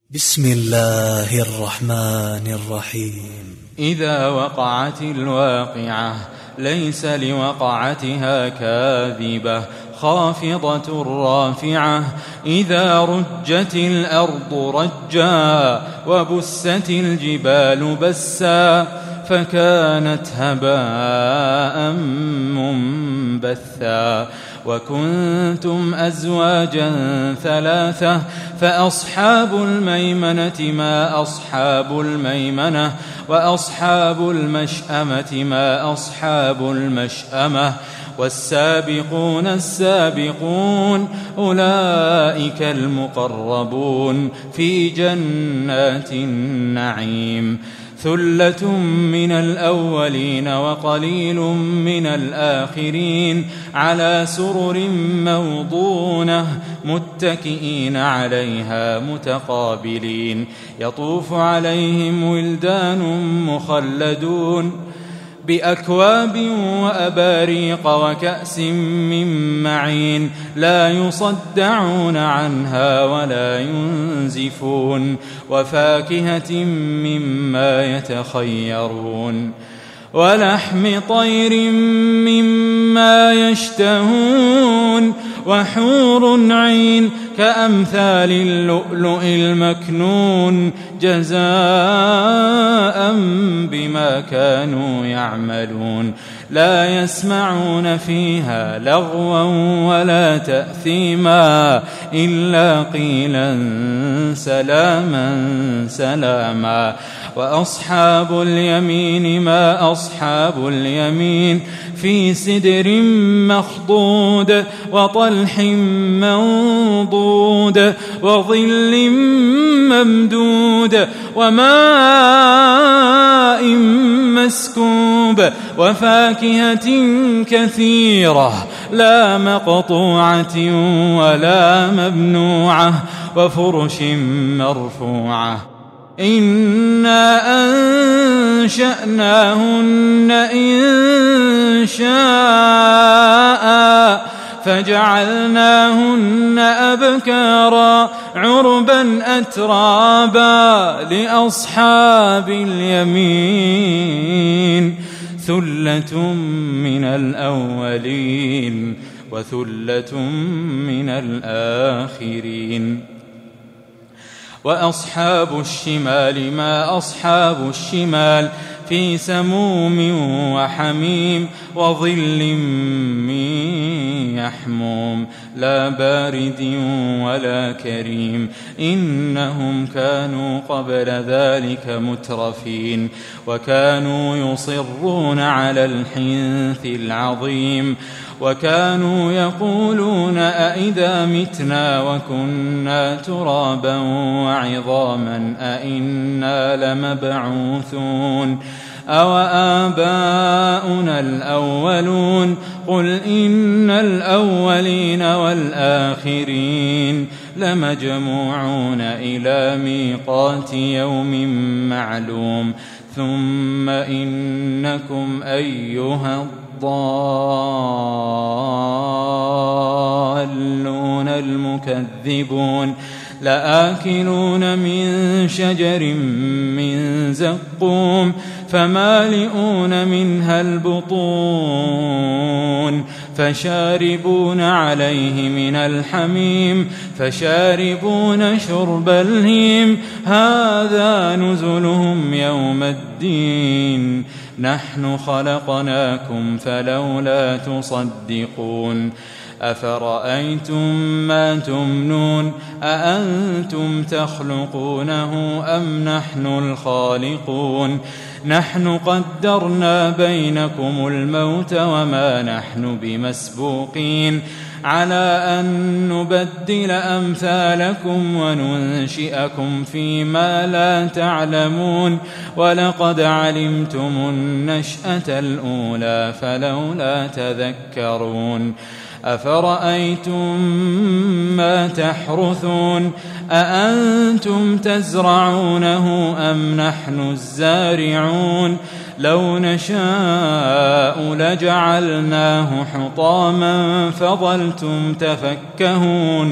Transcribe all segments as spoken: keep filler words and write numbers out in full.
بسم الله الرحمن الرحيم. إذا وقعت الواقعة ليس لوقعتها كاذبة خافضة رافعة. إذا رجت الأرض رجا وبست الجبال بسا فكانت هباء منبثا. وكنتم أزواجا ثلاثة فأصحاب الميمنة ما أصحاب الميمنة وأصحاب المشأمة ما أصحاب المشأمة والسابقون السابقون أولئك المقربون في جنات النعيم. ثلة من الأولين وقليل من الآخرين على سرر موضونة متكئين عليها متقابلين. يطوف عليهم ولدان مخلدون بأكواب وأباريق وكأس من معين لا يصدعون عنها ولا ينزفون وفاكهة مما يتخيرون ولحم طير مما يشتهون وحور عين كأمثال اللؤلؤ المكنون جزاء بما كانوا يعملون. لا يسمعون فيها لغوا ولا تأثيما إلا قيلا سلاما سلاما. وأصحاب اليمين ما أصحاب اليمين في سدر مخضود وطلح منضود وظل ممدود وماء مسكوب وفاكهة كثيرة لا مقطوعة ولا ممنوعة وفرش مرفوعة. إنا أنشأناهن إن شاء فجعلناهن أبكارا عربا أترابا لأصحاب اليمين. ثلة من الأولين وثلة من الآخرين. وأصحاب الشمال ما أصحاب الشمال في سموم وحميم وظل من يحموم لا بارد ولا كريم. إنهم كانوا قبل ذلك مترفين وكانوا يصرون على الحنث العظيم وكانوا يقولون أئذا متنا وكنا ترابا وعظاما أئنا لمبعوثون أو آباؤنا الأولون. قل إن الأولين والآخرين لمجموعون إلى ميقات يوم معلوم. ثم إنكم أيها الضالون المكذبون لآكلون من شجر من زقوم فمالئون منها البطون فشاربون عليه من الحميم فشاربون شرب الهيم. هذا نزلهم يوم الدين. نحن خلقناكم فلولا تصدقون. أفرأيتم ما تمنون أأنتم تخلقونه أم نحن الخالقون. نحن قدرنا بينكم الموت وما نحن بمسبوقين على أن نبدل أمثالكم وننشئكم فيما لا تعلمون. ولقد علمتم النشأة الأولى فلولا تذكرون. أفرأيتم ما تحرثون أأنتم تزرعونه أم نحن الزارعون. لو نشاء لجعلناه حطاما فظلتم تفكهون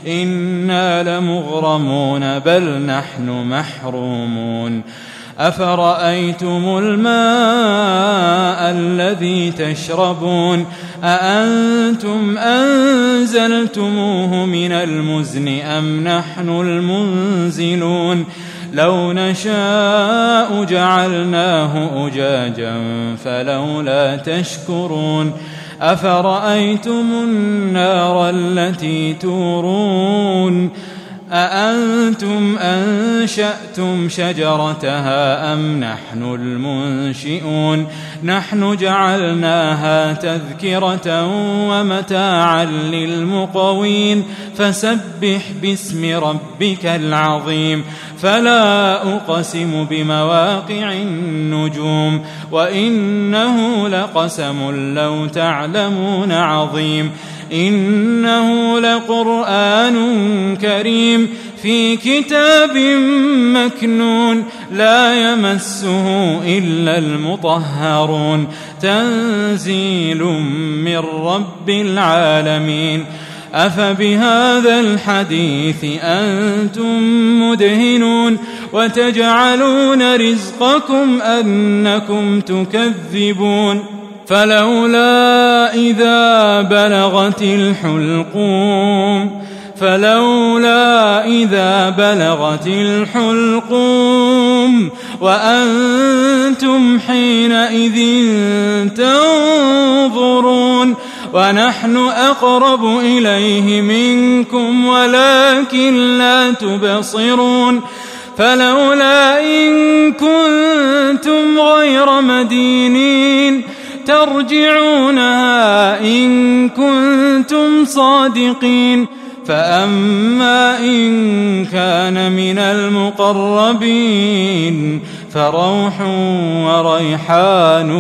إنا لمغرمون بل نحن محرومون أفرأيتم الماء الذي تشربون أأنتم أنزلتموه من المزن أم نحن المنزلون لو نشاء جعلناه أجاجا فلولا تشكرون أفرأيتم النار التي تورون أأنتم أنشأتم شجرتها أم نحن المنشئون نحن جعلناها تذكرة ومتاعا للمقوين فسبح باسم ربك العظيم فلا أقسم بمواقع النجوم وإنه لقسم لو تعلمون عظيم إنه لقرآن كريم في كتاب مكنون لا يمسه إلا المطهرون تنزيل من رب العالمين أفبهذا الحديث أنتم مدهنون وتجعلون رزقكم أنكم تكذبون فلولا إذا بلغت الحلقوم فلولا إذا بلغت الحلقوم وأنتم حينئذ تنظرون ونحن أقرب إليه منكم ولكن لا تبصرون فلولا إن كنتم غير مدينين ترجعونها إن كنتم صادقين فأما إن كان من المقربين فروح وريحان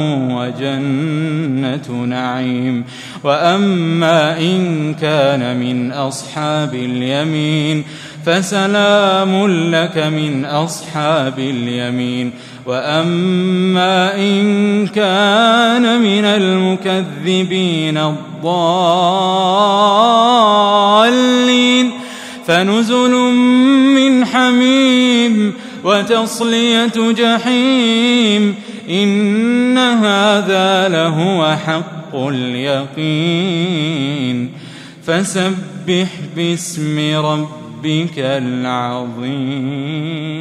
وجنة نعيم وأما إن كان من أصحاب اليمين فسلام لك من أصحاب اليمين وأما إن كان من المكذبين الضالين فنزل من حميم وتصلية جحيم إن هذا لهو حق اليقين فسبح باسم ربك العظيم.